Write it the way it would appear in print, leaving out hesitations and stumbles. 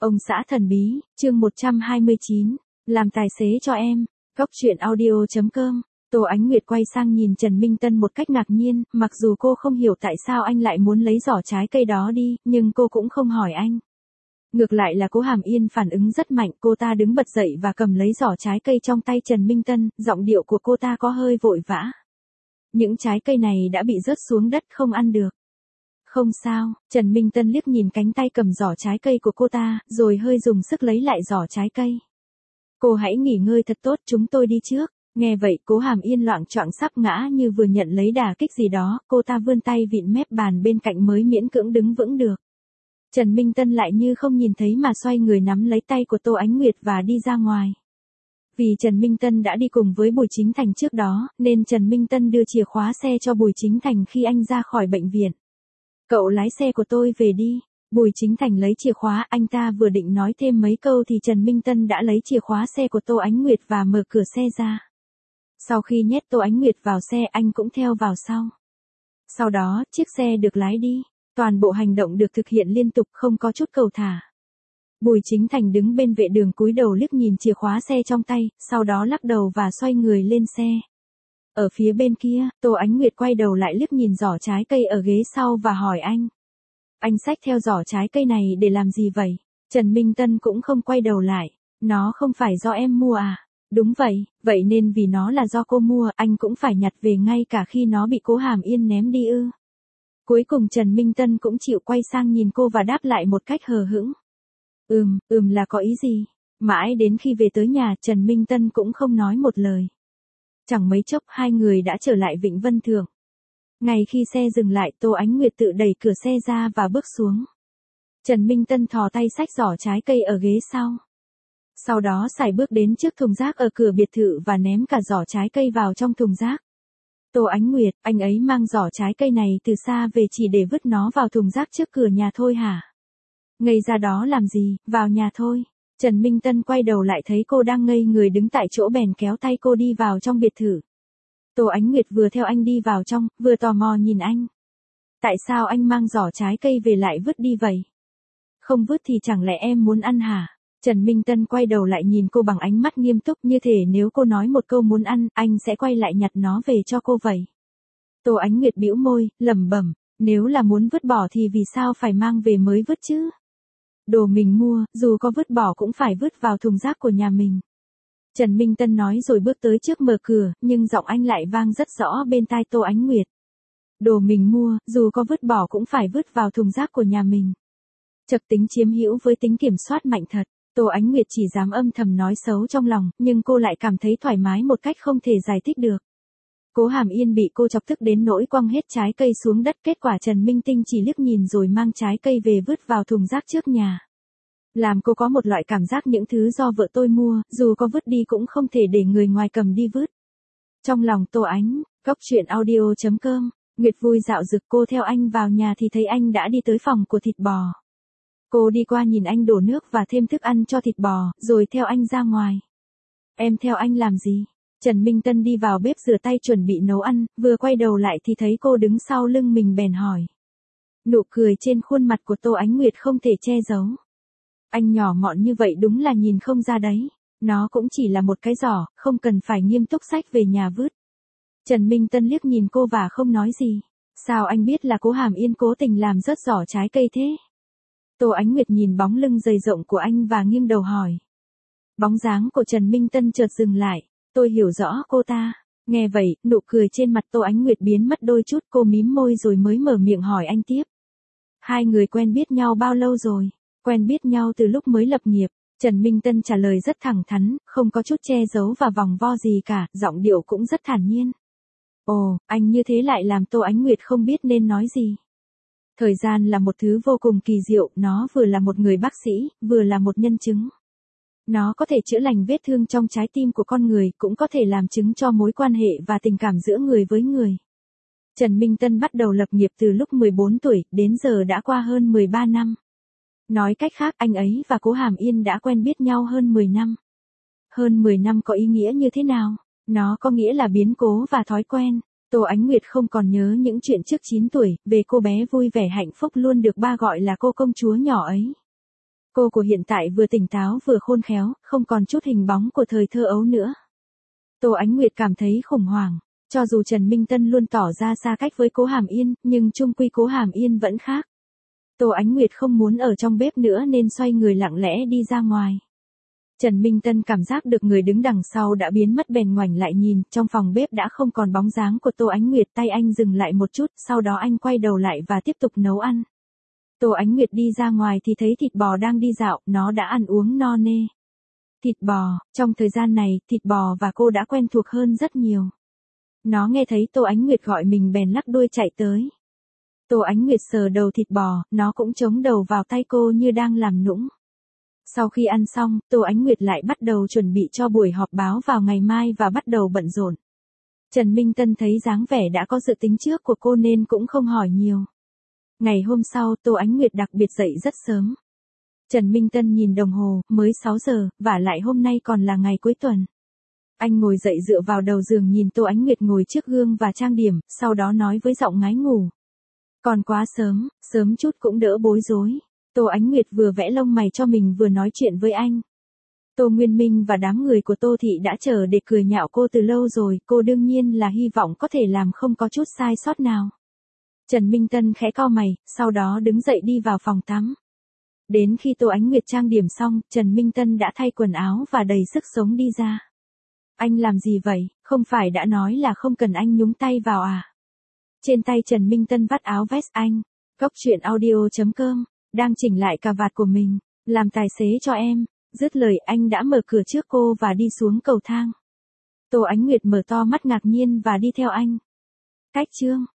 Ông xã thần bí, chương 129, làm tài xế cho em. Góc truyện audio.com. Tô Ánh Nguyệt quay sang nhìn Trần Minh Tân một cách ngạc nhiên, mặc dù cô không hiểu tại sao anh lại muốn lấy giỏ trái cây đó đi, nhưng cô cũng không hỏi anh. Ngược lại là Cố Hàm Yên phản ứng rất mạnh, cô ta đứng bật dậy và cầm lấy giỏ trái cây trong tay Trần Minh Tân, giọng điệu của cô ta có hơi vội vã. Những trái cây này đã bị rớt xuống đất không ăn được. Không sao, Trần Minh Tân liếc nhìn cánh tay cầm giỏ trái cây của cô ta, rồi hơi dùng sức lấy lại giỏ trái cây. Cô hãy nghỉ ngơi thật tốt, chúng tôi đi trước. Nghe vậy Cố Hàm Yên loạng choạng sắp ngã như vừa nhận lấy đả kích gì đó, cô ta vươn tay vịn mép bàn bên cạnh mới miễn cưỡng đứng vững được. Trần Minh Tân lại như không nhìn thấy mà xoay người nắm lấy tay của Tô Ánh Nguyệt và đi ra ngoài. Vì Trần Minh Tân đã đi cùng với Bùi Chính Thành trước đó, nên Trần Minh Tân đưa chìa khóa xe cho Bùi Chính Thành khi anh ra khỏi bệnh viện. Cậu lái xe của tôi về đi. Bùi Chính Thành lấy chìa khóa, anh ta vừa định nói thêm mấy câu thì Trần Minh Tân đã lấy chìa khóa xe của Tô Ánh Nguyệt và mở cửa xe ra. Sau khi nhét Tô Ánh Nguyệt vào xe, anh cũng theo vào sau. Sau đó, chiếc xe được lái đi. Toàn bộ hành động được thực hiện liên tục, không có chút cầu thả. Bùi Chính Thành đứng bên vệ đường cúi đầu liếc nhìn chìa khóa xe trong tay, sau đó lắc đầu và xoay người lên xe. Ở phía bên kia, Tô Ánh Nguyệt quay đầu lại liếc nhìn giỏ trái cây ở ghế sau và hỏi anh. Anh xách theo giỏ trái cây này để làm gì vậy? Trần Minh Tân cũng không quay đầu lại. Nó không phải do em mua à? Đúng vậy, vậy nên vì nó là do cô mua, anh cũng phải nhặt về ngay cả khi nó bị Cố Hàm Yên ném đi ư? Cuối cùng Trần Minh Tân cũng chịu quay sang nhìn cô và đáp lại một cách hờ hững. Là có ý gì? Mãi đến khi về tới nhà, Trần Minh Tân cũng không nói một lời. Chẳng mấy chốc hai người đã trở lại Vịnh Vân Thượng. Ngay khi xe dừng lại, Tô Ánh Nguyệt tự đẩy cửa xe ra và bước xuống. Trần Minh Tân thò tay xách giỏ trái cây ở ghế sau. Sau đó sải bước đến trước thùng rác ở cửa biệt thự và ném cả giỏ trái cây vào trong thùng rác. Tô Ánh Nguyệt, anh ấy mang giỏ trái cây này từ xa về chỉ để vứt nó vào thùng rác trước cửa nhà thôi hả? Ngây ra đó làm gì, vào nhà thôi. Trần Minh Tân quay đầu lại thấy cô đang ngây người đứng tại chỗ bèn kéo tay cô đi vào trong biệt thự. Tô Ánh Nguyệt vừa theo anh đi vào trong, vừa tò mò nhìn anh. Tại sao anh mang giỏ trái cây về lại vứt đi vậy? Không vứt thì chẳng lẽ em muốn ăn hả? Trần Minh Tân quay đầu lại nhìn cô bằng ánh mắt nghiêm túc, như thể nếu cô nói một câu muốn ăn, anh sẽ quay lại nhặt nó về cho cô vậy. Tô Ánh Nguyệt bĩu môi, lẩm bẩm, nếu là muốn vứt bỏ thì vì sao phải mang về mới vứt chứ? Đồ mình mua, dù có vứt bỏ cũng phải vứt vào thùng rác của nhà mình. Trần Minh Tân nói rồi bước tới trước mở cửa, nhưng giọng anh lại vang rất rõ bên tai Tô Ánh Nguyệt. Đồ mình mua, dù có vứt bỏ cũng phải vứt vào thùng rác của nhà mình. Chật tính chiếm hữu với tính kiểm soát mạnh thật. Tô Ánh Nguyệt chỉ dám âm thầm nói xấu trong lòng, nhưng cô lại cảm thấy thoải mái một cách không thể giải thích được. Cố Hàm Yên bị cô chọc tức đến nỗi quăng hết trái cây xuống đất, kết quả Trần Minh Tinh chỉ liếc nhìn rồi mang trái cây về vứt vào thùng rác trước nhà. Làm cô có một loại cảm giác những thứ do vợ tôi mua, dù có vứt đi cũng không thể để người ngoài cầm đi vứt. Trong lòng Tô Ánh, góc truyện audio.com, Nguyệt vui dạo dực cô theo anh vào nhà thì thấy anh đã đi tới phòng của thịt bò. Cô đi qua nhìn anh đổ nước và thêm thức ăn cho thịt bò, rồi theo anh ra ngoài. Em theo anh làm gì? Trần Minh Tân đi vào bếp rửa tay chuẩn bị nấu ăn, vừa quay đầu lại thì thấy cô đứng sau lưng mình bèn hỏi. Nụ cười trên khuôn mặt của Tô Ánh Nguyệt không thể che giấu. Anh nhỏ mọn như vậy đúng là nhìn không ra đấy. Nó cũng chỉ là một cái giỏ, không cần phải nghiêm túc xách về nhà vứt. Trần Minh Tân liếc nhìn cô và không nói gì. Sao anh biết là Cố Hàm Yên cố tình làm rớt giỏ trái cây thế? Tô Ánh Nguyệt nhìn bóng lưng dày rộng của anh và nghiêng đầu hỏi. Bóng dáng của Trần Minh Tân chợt dừng lại. Tôi hiểu rõ cô ta. Nghe vậy, nụ cười trên mặt Tô Ánh Nguyệt biến mất đôi chút, cô mím môi rồi mới mở miệng hỏi anh tiếp. Hai người quen biết nhau bao lâu rồi? Quen biết nhau từ lúc mới lập nghiệp. Trần Minh Tân trả lời rất thẳng thắn, không có chút che giấu và vòng vo gì cả, giọng điệu cũng rất thản nhiên. Ồ, anh như thế lại làm Tô Ánh Nguyệt không biết nên nói gì. Thời gian là một thứ vô cùng kỳ diệu, nó vừa là một người bác sĩ, vừa là một nhân chứng. Nó có thể chữa lành vết thương trong trái tim của con người, cũng có thể làm chứng cho mối quan hệ và tình cảm giữa người với người. Trần Minh Tân bắt đầu lập nghiệp từ lúc 14 tuổi, đến giờ đã qua hơn 13 năm. Nói cách khác, anh ấy và Cố Hàm Yên đã quen biết nhau hơn 10 năm. Hơn 10 năm có ý nghĩa như thế nào? Nó có nghĩa là biến cố và thói quen. Tô Ánh Nguyệt không còn nhớ những chuyện trước 9 tuổi, về cô bé vui vẻ hạnh phúc luôn được ba gọi là cô công chúa nhỏ ấy. Cô của hiện tại vừa tỉnh táo vừa khôn khéo, không còn chút hình bóng của thời thơ ấu nữa. Tô Ánh Nguyệt cảm thấy khủng hoảng. Cho dù Trần Minh Tân luôn tỏ ra xa cách với Cố Hàm Yên, nhưng chung quy Cố Hàm Yên vẫn khác. Tô Ánh Nguyệt không muốn ở trong bếp nữa nên xoay người lặng lẽ đi ra ngoài. Trần Minh Tân cảm giác được người đứng đằng sau đã biến mất, bèn ngoảnh lại nhìn, trong phòng bếp đã không còn bóng dáng của Tô Ánh Nguyệt, tay anh dừng lại một chút, sau đó anh quay đầu lại và tiếp tục nấu ăn. Tô Ánh Nguyệt đi ra ngoài thì thấy thịt bò đang đi dạo, nó đã ăn uống no nê. Thịt bò, trong thời gian này, thịt bò và cô đã quen thuộc hơn rất nhiều. Nó nghe thấy Tô Ánh Nguyệt gọi mình bèn lắc đuôi chạy tới. Tô Ánh Nguyệt sờ đầu thịt bò, nó cũng chống đầu vào tay cô như đang làm nũng. Sau khi ăn xong, Tô Ánh Nguyệt lại bắt đầu chuẩn bị cho buổi họp báo vào ngày mai và bắt đầu bận rộn. Trần Minh Tân thấy dáng vẻ đã có dự tính trước của cô nên cũng không hỏi nhiều. Ngày hôm sau, Tô Ánh Nguyệt đặc biệt dậy rất sớm. Trần Minh Tân nhìn đồng hồ, mới 6 giờ, vả lại hôm nay còn là ngày cuối tuần. Anh ngồi dậy dựa vào đầu giường nhìn Tô Ánh Nguyệt ngồi trước gương và trang điểm, sau đó nói với giọng ngái ngủ. Còn quá sớm, sớm chút cũng đỡ bối rối. Tô Ánh Nguyệt vừa vẽ lông mày cho mình vừa nói chuyện với anh. Tô Nguyên Minh và đám người của Tô Thị đã chờ để cười nhạo cô từ lâu rồi, cô đương nhiên là hy vọng có thể làm không có chút sai sót nào. Trần Minh Tân khẽ cau mày, sau đó đứng dậy đi vào phòng tắm. Đến khi Tô Ánh Nguyệt trang điểm xong, Trần Minh Tân đã thay quần áo và đầy sức sống đi ra. Anh làm gì vậy, không phải đã nói là không cần anh nhúng tay vào à? Trên tay Trần Minh Tân vắt áo vest anh. Góc truyện audio.com, đang chỉnh lại cà vạt của mình, làm tài xế cho em. Dứt lời anh đã mở cửa trước cô và đi xuống cầu thang. Tô Ánh Nguyệt mở to mắt ngạc nhiên và đi theo anh. Cách chương